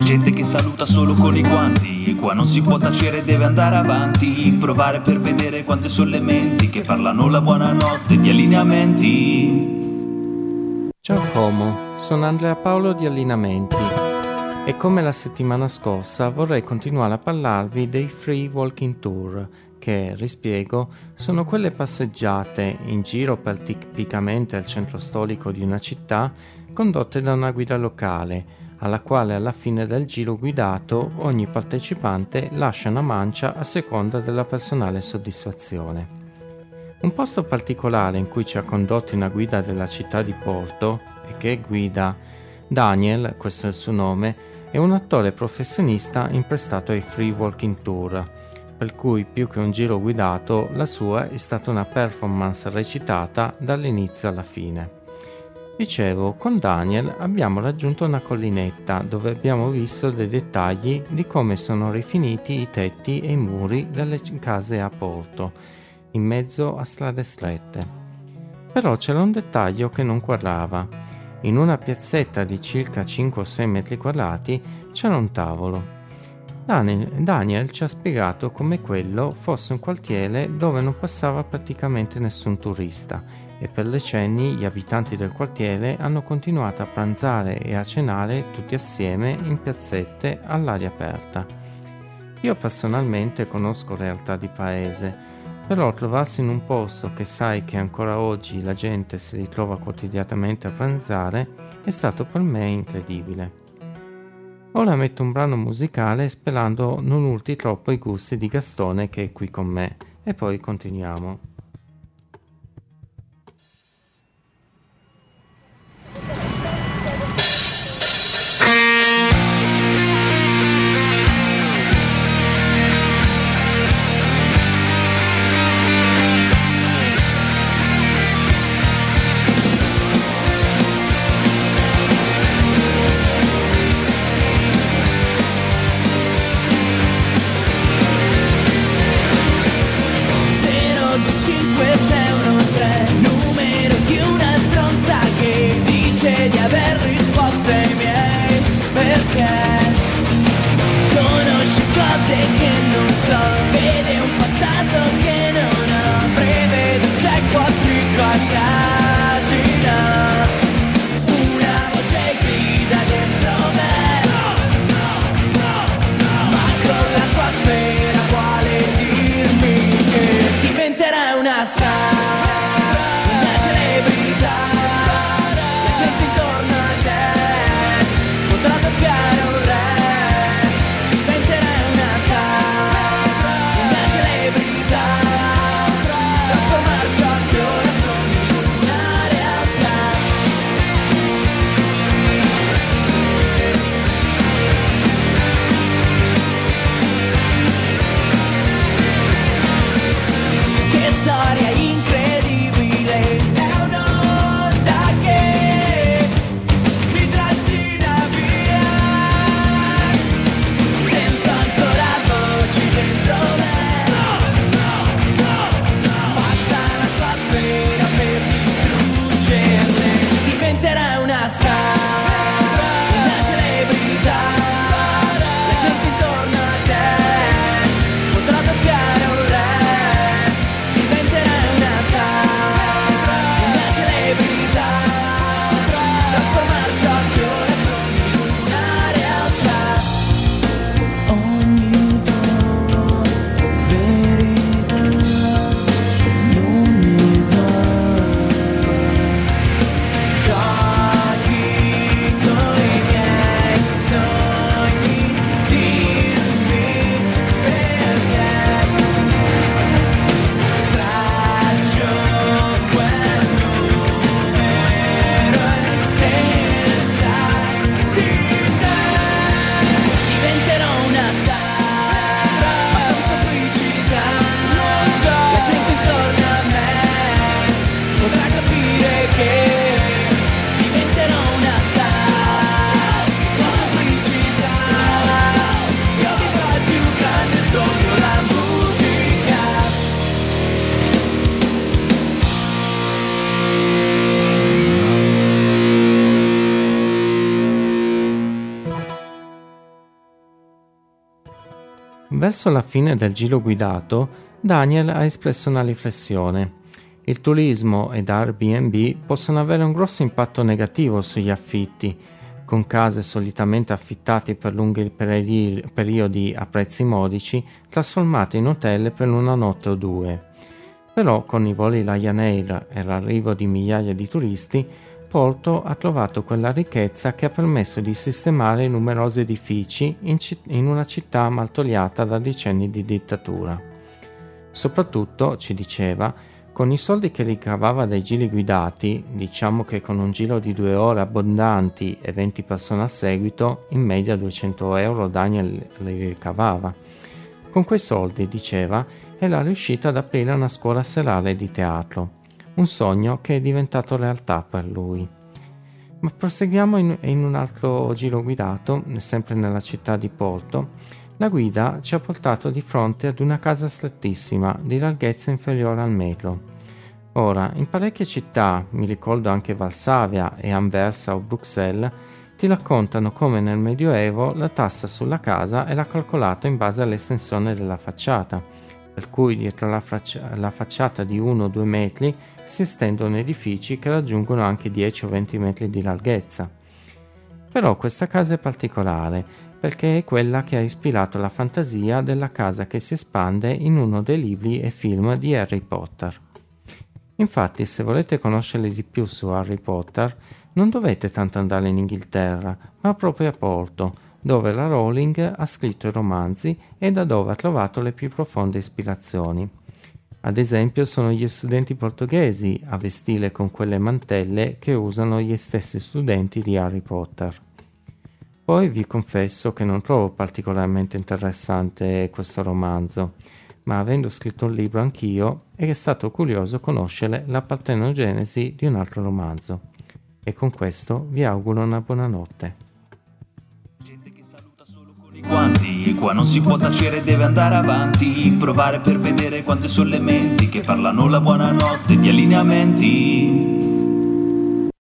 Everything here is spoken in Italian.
Gente che saluta solo con i guanti, e qua non si può tacere, deve andare avanti. Provare per vedere quante sono le menti che parlano la buonanotte di allineamenti. Ciao Homo, sono Andrea Paolo di Allineamenti e come la settimana scorsa vorrei continuare a parlarvi dei Free Walking Tour che, rispiego, sono quelle passeggiate in giro per tipicamente al centro storico di una città condotte da una guida locale, alla quale alla fine del giro guidato ogni partecipante lascia una mancia a seconda della personale soddisfazione. Un posto particolare in cui ci ha condotti una guida della città di Porto e che guida Daniel, questo è il suo nome, è un attore professionista imprestato ai Free Walking Tour, per cui più che un giro guidato la sua è stata una performance recitata dall'inizio alla fine. Dicevo, con Daniel abbiamo raggiunto una collinetta dove abbiamo visto dei dettagli di come sono rifiniti i tetti e i muri delle case a Porto, in mezzo a strade strette. Però c'era un dettaglio che non quadrava. In una piazzetta di circa 5 o 6 metri quadrati c'era un tavolo. Daniel ci ha spiegato come quello fosse un quartiere dove non passava praticamente nessun turista e per decenni gli abitanti del quartiere hanno continuato a pranzare e a cenare tutti assieme in piazzette all'aria aperta. Io personalmente conosco realtà di paese, però trovarsi in un posto che sai che ancora oggi la gente si ritrova quotidianamente a pranzare è stato per me incredibile. Ora metto un brano musicale sperando non urti troppo i gusti di Gastone che è qui con me e poi continuiamo. Zero Verso la fine del giro guidato, Daniel ha espresso una riflessione. Il turismo ed Airbnb possono avere un grosso impatto negativo sugli affitti, con case solitamente affittate per lunghi periodi a prezzi modici, trasformate in hotel per una notte o due. Però con i voli Ryanair e l'arrivo di migliaia di turisti, Porto ha trovato quella ricchezza che ha permesso di sistemare numerosi edifici in una città martoriata da decenni di dittatura. Soprattutto, ci diceva, con i soldi che ricavava dai giri guidati, diciamo che con un giro di 2 ore abbondanti e 20 persone a seguito, in media 200 euro Daniel li ricavava. Con quei soldi, diceva, era riuscito ad aprire una scuola serale di teatro, un sogno che è diventato realtà per lui. Ma proseguiamo in un altro giro guidato, sempre nella città di Porto. La guida ci ha portato di fronte ad una casa strettissima, di larghezza inferiore al metro. Ora, in parecchie città, mi ricordo anche Varsavia e Anversa o Bruxelles, ti raccontano come nel Medioevo la tassa sulla casa era calcolata in base all'estensione della facciata, per cui dietro la facciata di 1 o 2 metri si estendono edifici che raggiungono anche 10 o 20 metri di larghezza. Però questa casa è particolare, perché è quella che ha ispirato la fantasia della casa che si espande in uno dei libri e film di Harry Potter. Infatti, se volete conoscere di più su Harry Potter, non dovete tanto andare in Inghilterra, ma proprio a Porto, dove la Rowling ha scritto i romanzi e da dove ha trovato le più profonde ispirazioni. Ad esempio sono gli studenti portoghesi a vestire con quelle mantelle che usano gli stessi studenti di Harry Potter. Poi vi confesso che non trovo particolarmente interessante questo romanzo, ma avendo scritto un libro anch'io è stato curioso conoscere la partenogenesi di un altro romanzo. E con questo vi auguro una buona notte. Gente che saluta solo con i guanti, e qua non si può tacere, deve andare avanti, provare per vedere quante sono le menti che parlano la buonanotte di allineamenti.